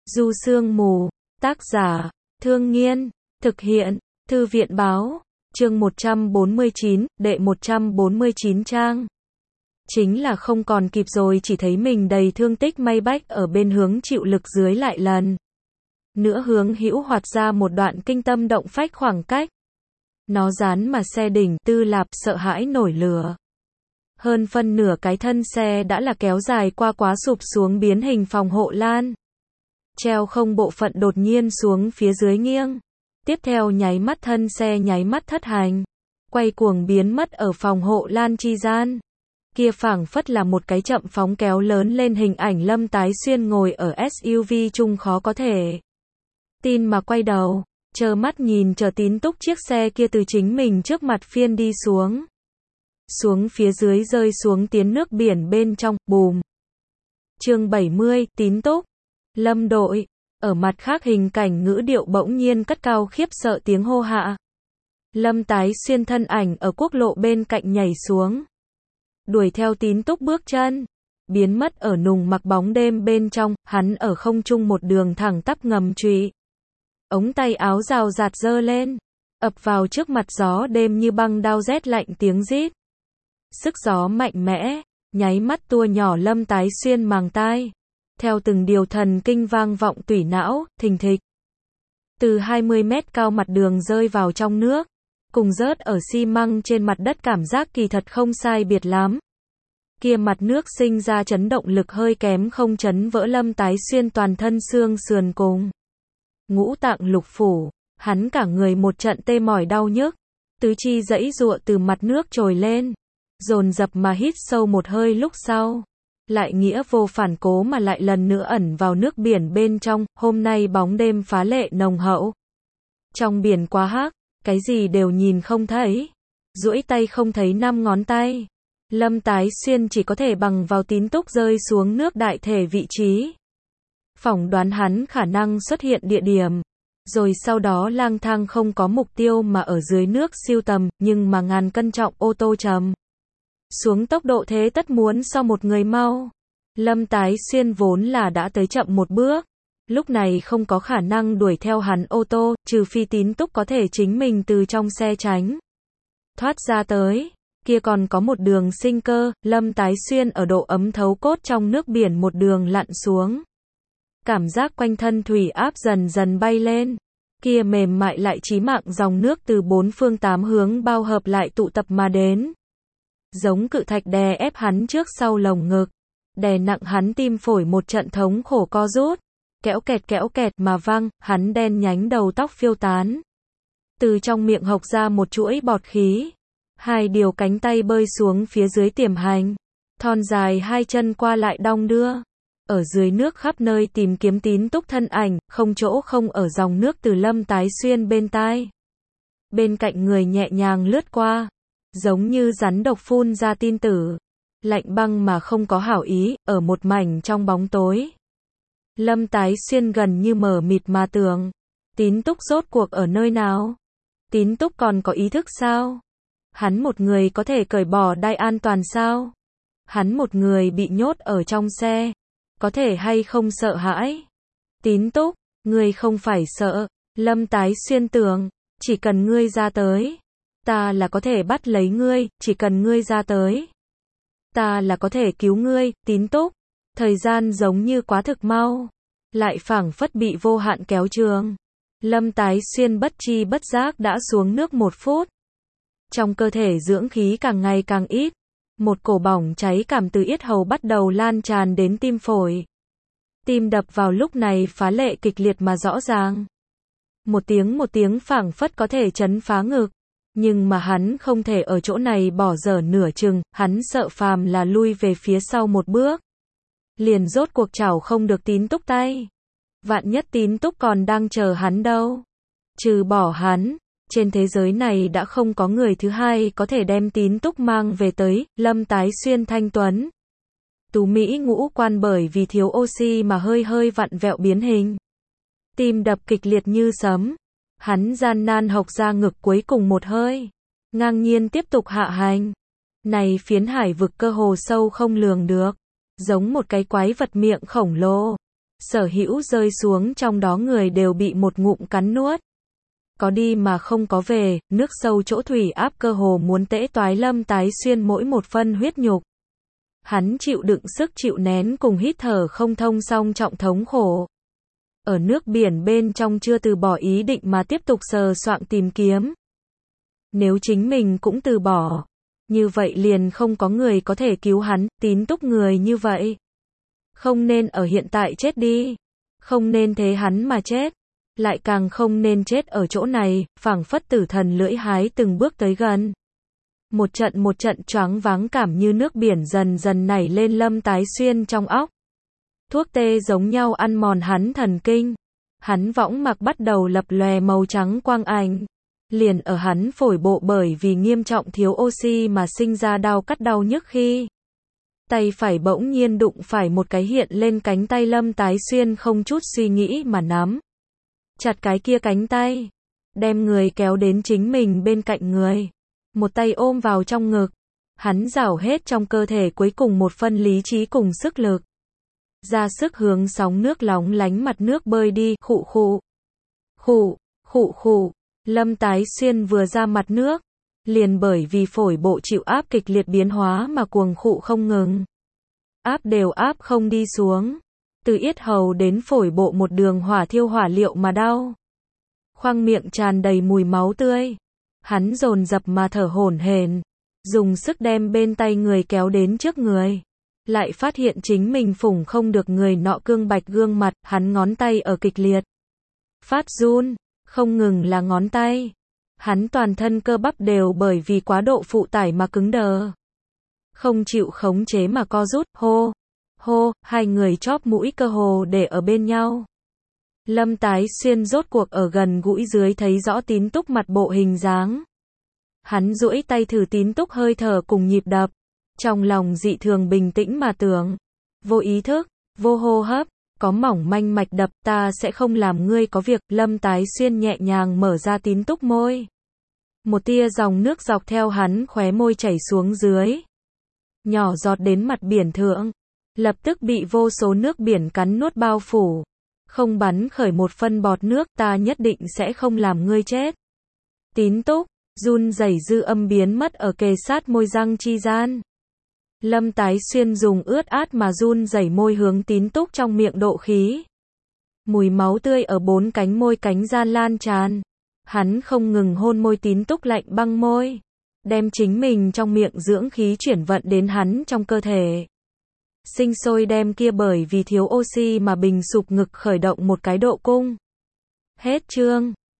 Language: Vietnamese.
Du Sương Mù, tác giả, Thương Nghiên, thực hiện, Thư viện Báo, chương 149, đệ 149 trang. Chính là không còn kịp rồi, chỉ thấy mình đầy thương tích may bách ở bên hướng chịu lực dưới lại lần nữa hướng hữu hoạt ra một đoạn kinh tâm động phách khoảng cách. Nó dán mà xe đỉnh Tư Lạp sợ hãi nổi lửa. Hơn phân nửa cái thân xe đã là kéo dài qua quá sụp xuống biến hình phòng hộ lan. Treo không bộ phận đột nhiên xuống phía dưới nghiêng. Tiếp theo nháy mắt thân xe nháy mắt thất hành. Quay cuồng biến mất ở phòng hộ lan chi gian. Kia phảng phất là một cái chậm phóng kéo lớn lên hình ảnh Lâm Tái Xuyên ngồi ở SUV chung khó có thể tin mà quay đầu, chờ mắt nhìn chờ Tín Túc chiếc xe kia từ chính mình trước mặt phiên đi xuống. Xuống phía dưới rơi xuống tiến nước biển bên trong, bùm. Chương 70, Tín Túc. Lâm đội. Ở mặt khác hình cảnh ngữ điệu bỗng nhiên cất cao khiếp sợ tiếng hô hạ. Lâm Tái Xuyên thân ảnh ở quốc lộ bên cạnh nhảy xuống. Đuổi theo Tín Túc bước chân. Biến mất ở nùng mặc bóng đêm bên trong, hắn ở không trung một đường thẳng tắp ngầm trụy. Ống tay áo rào rạt dơ lên. Ập vào trước mặt gió đêm như băng đao rét lạnh tiếng rít. Sức gió mạnh mẽ, nháy mắt tua nhỏ Lâm Tái Xuyên màng tai. Theo từng điều thần kinh vang vọng tủy não, thình thịch. Từ 20 mét cao mặt đường rơi vào trong nước. Cùng rớt ở xi măng trên mặt đất cảm giác kỳ thật không sai biệt lắm. Kia mặt nước sinh ra chấn động lực hơi kém không chấn vỡ Lâm Tái Xuyên toàn thân xương sườn cùng ngũ tạng lục phủ, hắn cả người một trận tê mỏi đau nhức, tứ chi giãy giụa từ mặt nước trồi lên, dồn dập mà hít sâu một hơi lúc sau, lại nghĩa vô phản cố mà lại lần nữa ẩn vào nước biển bên trong. Hôm nay bóng đêm phá lệ nồng hậu, trong biển quá hắc, cái gì đều nhìn không thấy, duỗi tay không thấy năm ngón tay. Lâm Tái Xuyên chỉ có thể bằng vào Tín Túc rơi xuống nước đại thể vị trí, phỏng đoán hắn khả năng xuất hiện địa điểm, rồi sau đó lang thang không có mục tiêu mà ở dưới nước siêu tầm, nhưng mà ngàn cân trọng ô tô trầm xuống tốc độ thế tất muốn so một người mau. Lâm Tái Xuyên vốn là đã tới chậm một bước, lúc này không có khả năng đuổi theo hắn ô tô, trừ phi Tín Túc có thể chính mình từ trong xe tránh thoát ra tới. Kia còn có một đường sinh cơ. Lâm Tái Xuyên ở độ ấm thấu cốt trong nước biển một đường lặn xuống. Cảm giác quanh thân thủy áp dần dần bay lên. Kia mềm mại lại chí mạng dòng nước từ bốn phương tám hướng bao hợp lại tụ tập mà đến. Giống cự thạch đè ép hắn trước sau lồng ngực. Đè nặng hắn tim phổi một trận thống khổ co rút. Kéo kẹt mà văng, hắn đen nhánh đầu tóc phiêu tán. Từ trong miệng hộc ra một chuỗi bọt khí. Hai điều cánh tay bơi xuống phía dưới tiềm hành. Thon dài hai chân qua lại đong đưa. Ở dưới nước khắp nơi tìm kiếm Tín Túc thân ảnh, không chỗ không ở dòng nước từ Lâm Tái Xuyên bên tai. Bên cạnh người nhẹ nhàng lướt qua. Giống như rắn độc phun ra tin tử. Lạnh băng mà không có hảo ý, ở một mảnh trong bóng tối. Lâm Tái Xuyên gần như mờ mịt mà tưởng. Tín Túc rốt cuộc ở nơi nào? Tín Túc còn có ý thức sao? Hắn một người có thể cởi bỏ đai an toàn sao? Hắn một người bị nhốt ở trong xe, có thể hay không sợ hãi? Tín Túc, ngươi không phải sợ. Lâm Tái Xuyên tưởng, chỉ cần ngươi ra tới, ta là có thể bắt lấy ngươi, chỉ cần ngươi ra tới, ta là có thể cứu ngươi. Tín Túc, thời gian giống như quá thực mau, lại phảng phất bị vô hạn kéo trường. Lâm Tái Xuyên bất chi bất giác đã xuống nước 1 phút. Trong cơ thể dưỡng khí càng ngày càng ít, một cổ bỏng cháy cảm từ yết hầu bắt đầu lan tràn đến tim phổi. Tim đập vào lúc này phá lệ kịch liệt mà rõ ràng. Một tiếng phảng phất có thể chấn phá ngực. Nhưng mà hắn không thể ở chỗ này bỏ dở nửa chừng, hắn sợ phàm là lui về phía sau một bước. Liền rốt cuộc chảo không được Tín Túc tay. Vạn nhất Tín Túc còn đang chờ hắn đâu. Trừ bỏ hắn, trên thế giới này đã không có người thứ hai có thể đem Tín Túc mang về tới. Lâm Tái Xuyên thanh tuấn tú mỹ ngũ quan bởi vì thiếu oxy mà hơi vặn vẹo biến hình. Tim đập kịch liệt như sấm. Hắn gian nan hộc ra ngực cuối cùng một hơi. Ngang nhiên tiếp tục hạ hành. Này phiến hải vực cơ hồ sâu không lường được. Giống một cái quái vật miệng khổng lồ. Sở hữu rơi xuống trong đó người đều bị một ngụm cắn nuốt. Có đi mà không có về, nước sâu chỗ thủy áp cơ hồ muốn tễ toái Lâm Tái Xuyên mỗi một phân huyết nhục. Hắn chịu đựng sức chịu nén cùng hít thở không thông song trọng thống khổ. Ở nước biển bên trong chưa từ bỏ ý định mà tiếp tục sờ soạng tìm kiếm. Nếu chính mình cũng từ bỏ, như vậy liền không có người có thể cứu hắn, Tín Túc người như vậy. Không nên ở hiện tại chết đi. Không nên thế hắn mà chết. Lại càng không nên chết ở chỗ này, phảng phất tử thần lưỡi hái từng bước tới gần. Một trận choáng váng cảm như nước biển dần dần nảy lên Lâm Tái Xuyên trong óc. Thuốc tê giống nhau ăn mòn hắn thần kinh. Hắn võng mạc bắt đầu lập lòe màu trắng quang ảnh. Liền ở hắn phổi bộ bởi vì nghiêm trọng thiếu oxy mà sinh ra đau cắt đau nhức khi tay phải bỗng nhiên đụng phải một cái hiện lên cánh tay Lâm Tái Xuyên không chút suy nghĩ mà nắm chặt cái kia cánh tay, đem người kéo đến chính mình bên cạnh người, một tay ôm vào trong ngực. Hắn rảo hết trong cơ thể cuối cùng một phân lý trí cùng sức lực, ra sức hướng sóng nước lóng lánh mặt nước bơi đi. Khụ khụ, khụ khụ khụ. Lâm Tái Xuyên vừa ra mặt nước, liền bởi vì phổi bộ chịu áp kịch liệt biến hóa mà cuồng khụ không ngừng. Áp đều áp không đi xuống. Từ yết hầu đến phổi bộ một đường hỏa thiêu hỏa liệu mà đau. Khoang miệng tràn đầy mùi máu tươi. Hắn dồn dập mà thở hổn hển, dùng sức đem bên tay người kéo đến trước người. Lại phát hiện chính mình phủng không được người nọ cương bạch gương mặt, hắn ngón tay ở kịch liệt phát run, không ngừng là ngón tay. Hắn toàn thân cơ bắp đều bởi vì quá độ phụ tải mà cứng đờ. Không chịu khống chế mà co rút, hô, hô, hai người chóp mũi cơ hồ để ở bên nhau. Lâm Tái Xuyên rốt cuộc ở gần gũi dưới thấy rõ Tín Túc mặt bộ hình dáng. Hắn duỗi tay thử Tín Túc hơi thở cùng nhịp đập. Trong lòng dị thường bình tĩnh mà tưởng. Vô ý thức, vô hô hấp, có mỏng manh mạch đập, ta sẽ không làm ngươi có việc. Lâm Tái Xuyên nhẹ nhàng mở ra Tín Túc môi. Một tia dòng nước dọc theo hắn khóe môi chảy xuống dưới. Nhỏ giọt đến mặt biển thượng. Lập tức bị vô số nước biển cắn nuốt bao phủ. Không bắn khởi một phân bọt nước, ta nhất định sẽ không làm ngươi chết. Tín Túc, run rẩy dư âm biến mất ở kề sát môi răng chi gian. Lâm Tái Xuyên dùng ướt át mà run rẩy môi hướng Tín Túc trong miệng độ khí. Mùi máu tươi ở bốn cánh môi cánh gian lan tràn. Hắn không ngừng hôn môi Tín Túc lạnh băng môi. Đem chính mình trong miệng dưỡng khí chuyển vận đến hắn trong cơ thể. Sinh sôi đem kia bởi vì thiếu oxy mà bình sụp ngực khởi động một cái độ cung. Hết chương.